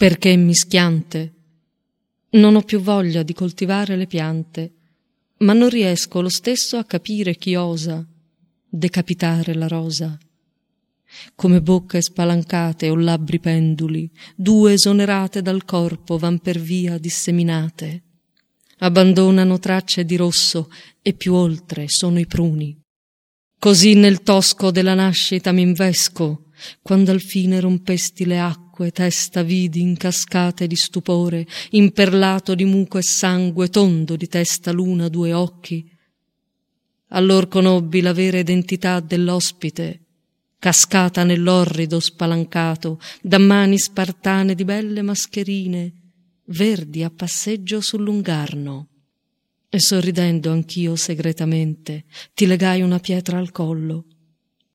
perché mischiante. Non ho più voglia di coltivare le piante, ma non riesco lo stesso a capire chi osa decapitare la rosa. Come bocche spalancate o labbri penduli, due esonerate dal corpo van per via disseminate. Abbandonano tracce di rosso e più oltre sono i pruni. Così nel tosco della nascita m'invesco, quando al fine rompesti le acque, testa vidi in cascate di stupore, imperlato di muco e sangue, tondo di testa luna due occhi. Allor conobbi la vera identità dell'ospite, cascata nell'orrido spalancato, da mani spartane di belle mascherine, verdi a passeggio sul lungarno. E sorridendo anch'io segretamente ti legai una pietra al collo,